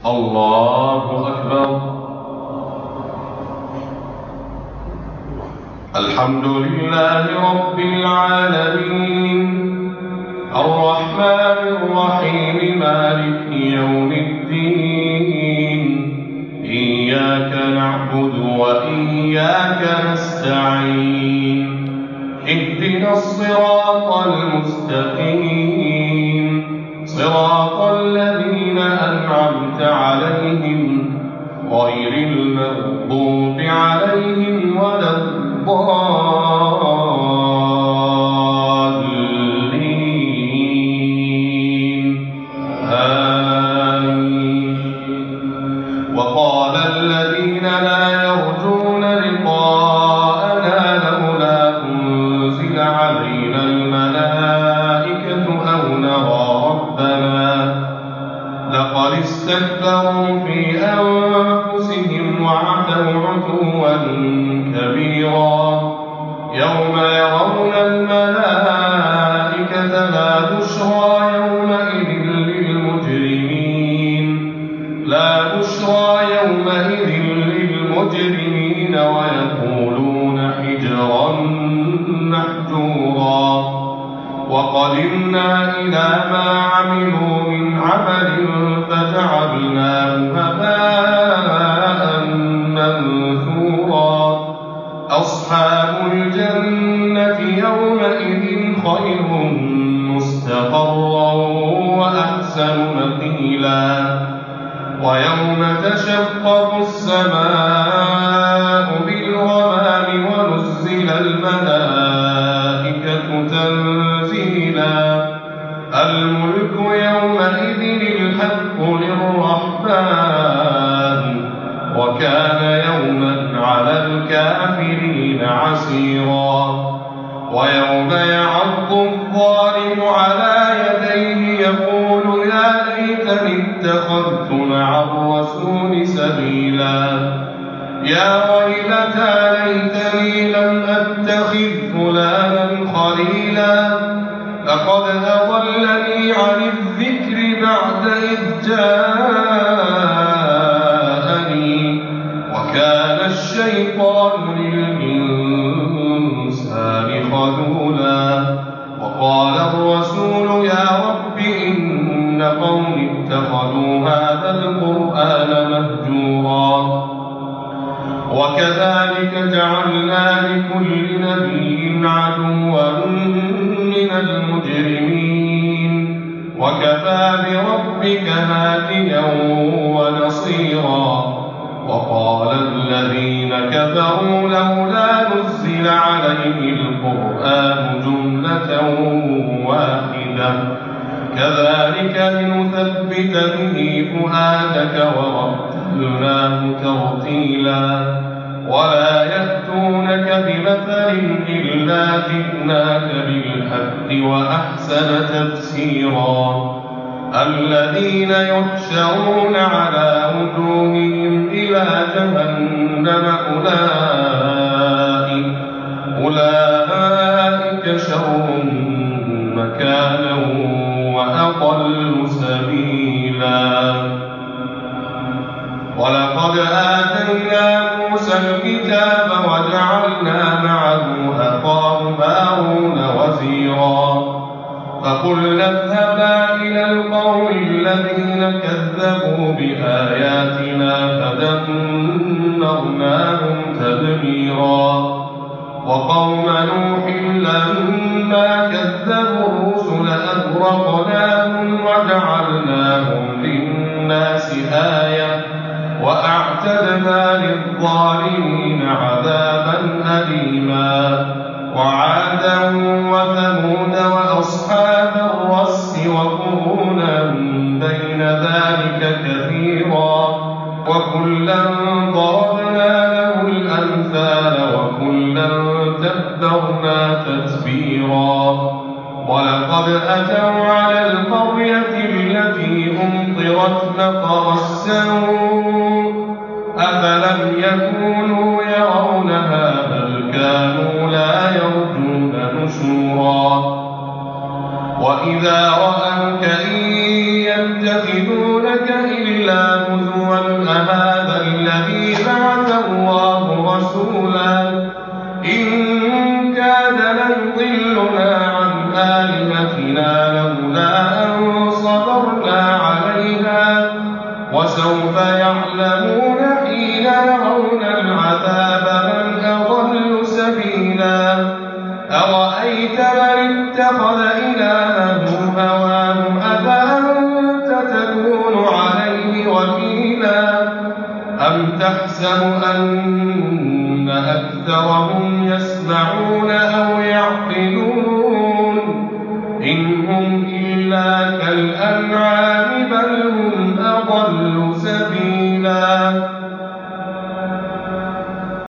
الله أكبر. الحمد لله رب العالمين الرحمن الرحيم مالك يوم الدين إياك نعبد وإياك نستعين اهدنا الصراط المستقيم صراط الذين أنعمت عليهم غير المغضوب عليهم ولا الضالين آمين. وقال الذين لا يرجون لقاءنا لولا أنزل علينا الملائكة أو نرى ربنا لقد استكبروا في أنفسهم وعتوا عتوا كبيرا يوم يرون الملائكة لا بشرى يومئذ للمجرمين ويقولون حجرا محجورا وقدمنا إلى ما عملوا من عمل فجعلناه هباء منثورا أصحاب الجنة يومئذ خير مستقرا وأحسن مقيلا ويوم تشقق السماء بالغمام ونزل الملائكة تنزيلا الملك يومئذ الحق للرحمن وكان يوما على الكافرين عسيرا ويوم يعض الظالم على يديه يقول يا ليتني اتخذت مع الرسول سبيلا يا ويلتى ليتني لم أتخذ فلانا خليلا لقد أضلني عن الذكر بعد إذ جاءني وكان الشيطان للإنسان خذولا وقال الرسول يا رب إن قومي اتخذوا هذا القرآن مهجورا وكذلك جعلنا لكل نبي عدوا من المجرمين وكفى بربك هاديا ونصيرا وقال الذين كفروا لولا نزل عليه القرآن جملة واحدة كذلك لنثبت به فؤادك ورتلناه ترتيلا ولا يأتونك بمثل إلا جئناك بالحق وأحسن تفسيرا الذين يحشرون على وجوههم إلى جهنم أولئك شر مكانا وأضل سبيلا ولقد آتينا موسى الكتاب وجعلنا معه أخاه هارون وزيرا فقلنا اذهبا إلى القوم الذين كذبوا بآياتنا فدمرناهم تدميرا وقوم نوح لما كذبوا الرسل أغرقناهم وجعلناهم للناس آية وأعتدنا للظالمين عذابا أليما وعادا وثمود وأصحاب الرس وقرونا بين ذلك كثيرا وكلا ضربنا له الأمثال وكلا تبرنا تتبيرا ولقد أتوا على القرية التي أمطرت مطر السوء أفلم يكونوا يرونها بل كانوا لا يرجون نشورا وإذا رأوك إن يتخذونك إلا أهذا الذي بعث الله رسولا إن كاد ليضلنا عن آلهتنا لولا أن صبرنا عليها وسوف يعلمون حين يرون العذاب من أضل سبيلا أرأيت من اتخذ إلهه هواه أفأنت تكون عليه وكيلا أم تحسب أن أكثرهم يسمعون أو يعلمون